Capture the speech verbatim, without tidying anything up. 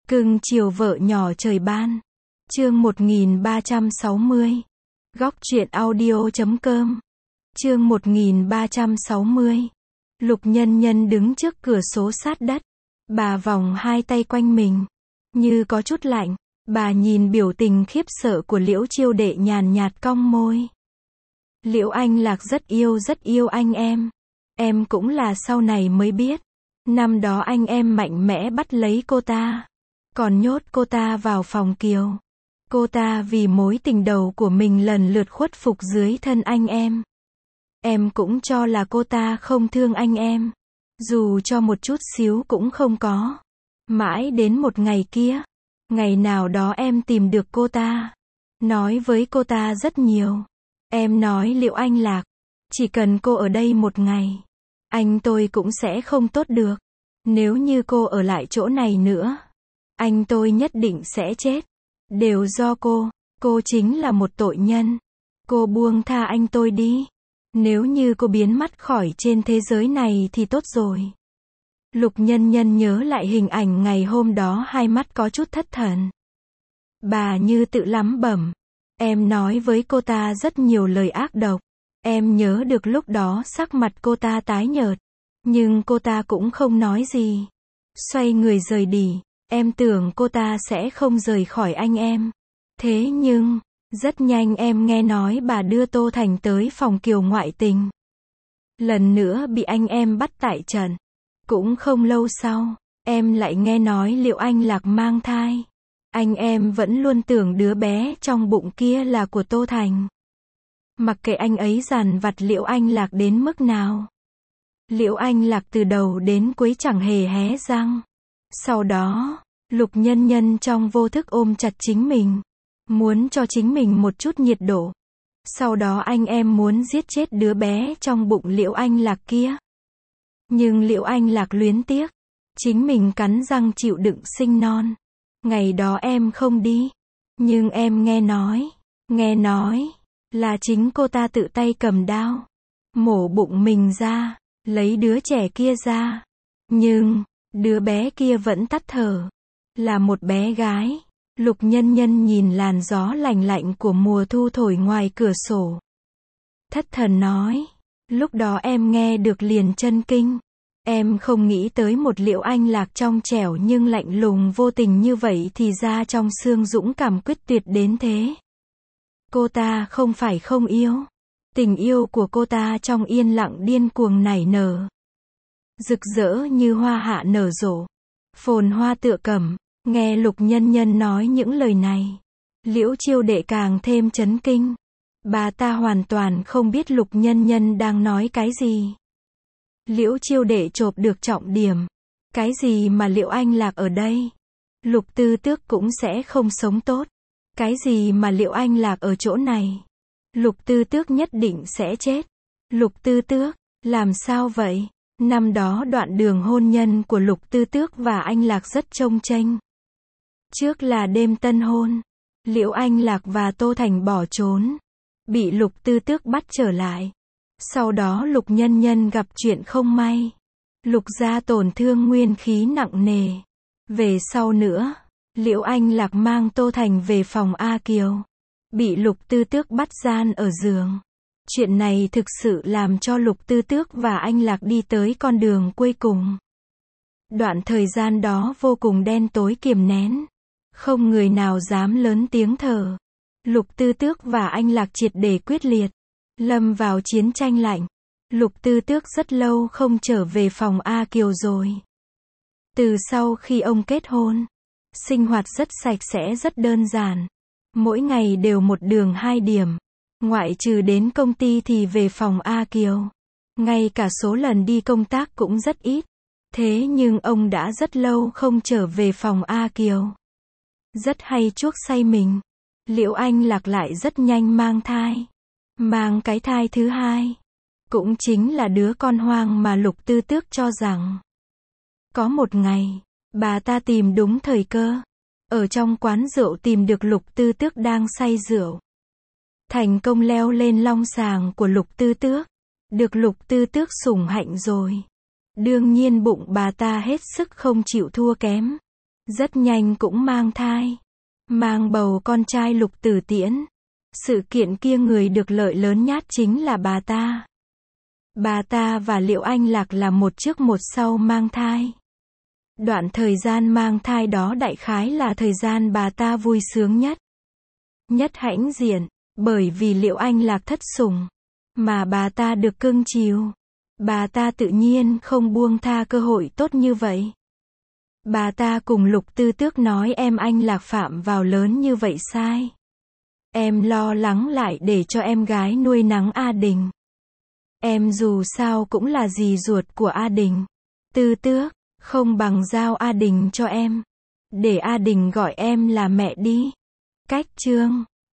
Cưng chiều vợ nhỏ trời ban. Chương một nghìn ba trăm sáu mươi. Góc truyện audio chấm com. Chương một nghìn ba trăm sáu mươi. Lục Nhân Nhân đứng trước cửa sổ sát đất. Bà vòng hai tay quanh mình. Như có chút lạnh. Bà nhìn biểu tình khiếp sợ của Liễu Chiêu Đệ nhàn nhạt cong môi. Liễu Anh Lạc rất yêu rất yêu anh em. Em cũng là sau này mới biết. Năm đó anh em mạnh mẽ bắt lấy cô ta. Còn nhốt cô ta vào phòng kiều. Cô ta vì mối tình đầu của mình lần lượt khuất phục dưới thân anh em. Em cũng cho là cô ta không thương anh em. Dù cho một chút xíu cũng không có. Mãi đến một ngày kia. Ngày nào đó em tìm được cô ta. Nói với cô ta rất nhiều. Em nói Liễu Anh Lạc. Chỉ cần cô ở đây một ngày. Anh tôi cũng sẽ không tốt được. Nếu như cô ở lại chỗ này nữa. Anh tôi nhất định sẽ chết. Đều do cô. Cô chính là một tội nhân. Cô buông tha anh tôi đi. Nếu như cô biến mất khỏi trên thế giới này thì tốt rồi. Lục Nhân Nhân nhớ lại hình ảnh ngày hôm đó, hai mắt có chút thất thần. Bà như tự lẩm bẩm. Em nói với cô ta rất nhiều lời ác độc. Em nhớ được lúc đó sắc mặt cô ta tái nhợt. Nhưng cô ta cũng không nói gì. Xoay người rời đi. Em tưởng cô ta sẽ không rời khỏi anh em. Thế nhưng, rất nhanh em nghe nói bà đưa Tô Thành tới phòng kiều ngoại tình. Lần nữa bị anh em bắt tại trận. Cũng không lâu sau, em lại nghe nói Liễu Anh Lạc mang thai. Anh em vẫn luôn tưởng đứa bé trong bụng kia là của Tô Thành. Mặc kệ anh ấy dằn vặt Liễu Anh Lạc đến mức nào. Liễu Anh Lạc từ đầu đến cuối chẳng hề hé răng. Sau đó, Lục Nhân Nhân trong vô thức ôm chặt chính mình. Muốn cho chính mình một chút nhiệt độ. Sau đó anh em muốn giết chết đứa bé trong bụng Liễu Anh Lạc kia. Nhưng Liễu Anh Lạc luyến tiếc. Chính mình cắn răng chịu đựng sinh non. Ngày đó em không đi. Nhưng em nghe nói. Nghe nói. Là chính cô ta tự tay cầm đao. Mổ bụng mình ra. Lấy đứa trẻ kia ra. Nhưng, đứa bé kia vẫn tắt thở. Là một bé gái. Lục Nhân Nhân nhìn làn gió lành lạnh của mùa thu thổi ngoài cửa sổ. Thất thần nói. Lúc đó em nghe được liền chân kinh. Em không nghĩ tới một Liễu Anh Lạc trong trẻo nhưng lạnh lùng vô tình như vậy thì ra trong xương dũng cảm quyết tuyệt đến thế. Cô ta không phải không yêu. Tình yêu của cô ta trong yên lặng điên cuồng nảy nở. Rực rỡ như hoa hạ nở rộ. Phồn hoa tựa cẩm. Nghe Lục Nhân Nhân nói những lời này. Liễu Chiêu Đệ càng thêm chấn kinh. Bà ta hoàn toàn không biết Lục Nhân Nhân đang nói cái gì. Liễu Chiêu Đệ chộp được trọng điểm. Cái gì mà Liễu Anh Lạc ở đây? Lục Tư Tước cũng sẽ không sống tốt. Cái gì mà Liễu Anh Lạc ở chỗ này? Lục Tư Tước nhất định sẽ chết. Lục Tư Tước, làm sao vậy? Năm đó đoạn đường hôn nhân của Lục Tư Tước và Anh Lạc rất chông chênh. Trước là đêm tân hôn. Liễu Anh Lạc và Tô Thành bỏ trốn. Bị Lục Tư Tước bắt trở lại. Sau đó Lục Nhân Nhân gặp chuyện không may. Lục gia tổn thương nguyên khí nặng nề. Về sau nữa, Liễu Anh Lạc mang Tô Thành về phòng A Kiều. Bị Lục Tư Tước bắt gian ở giường. Chuyện này thực sự làm cho Lục Tư Tước và Anh Lạc đi tới con đường cuối cùng. Đoạn thời gian đó vô cùng đen tối kiềm nén. Không người nào dám lớn tiếng thở. Lục Tư Tước và Anh Lạc triệt để quyết liệt. Lâm vào chiến tranh lạnh. Lục Tư Tước rất lâu không trở về phòng A Kiều rồi. Từ sau khi ông kết hôn, sinh hoạt rất sạch sẽ rất đơn giản. Mỗi ngày đều một đường hai điểm. Ngoại trừ đến công ty thì về phòng A Kiều. Ngay cả số lần đi công tác cũng rất ít. Thế nhưng ông đã rất lâu không trở về phòng A Kiều. Rất hay chuốc say mình. Liễu Anh Lạc lại rất nhanh mang thai. Mang cái thai thứ hai. Cũng chính là đứa con hoang mà Lục Tư Tước cho rằng. Có một ngày, bà ta tìm đúng thời cơ. Ở trong quán rượu tìm được Lục Tư Tước đang say rượu. Thành công leo lên long sàng của Lục Tư Tước. Được Lục Tư Tước sủng hạnh rồi. Đương nhiên bụng bà ta hết sức không chịu thua kém. Rất nhanh cũng mang thai. Mang bầu con trai Lục Tử Tiễn. Sự kiện kia người được lợi lớn nhất chính là bà ta. Bà ta và Liệu Anh Lạc là một trước một sau mang thai. Đoạn thời gian mang thai đó đại khái là thời gian bà ta vui sướng nhất. Nhất hãnh diện, bởi vì Liệu Anh Lạc thất sủng, mà bà ta được cưng chiều. Bà ta tự nhiên không buông tha cơ hội tốt như vậy. Bà ta cùng Lục Tư Tước nói em anh Lạc phạm vào lớn như vậy sai. Em lo lắng lại để cho em gái nuôi nắng A Đình. Em dù sao cũng là dì ruột của A Đình. Tư Tước, không bằng giao A Đình cho em. Để A Đình gọi em là mẹ đi. Cách chương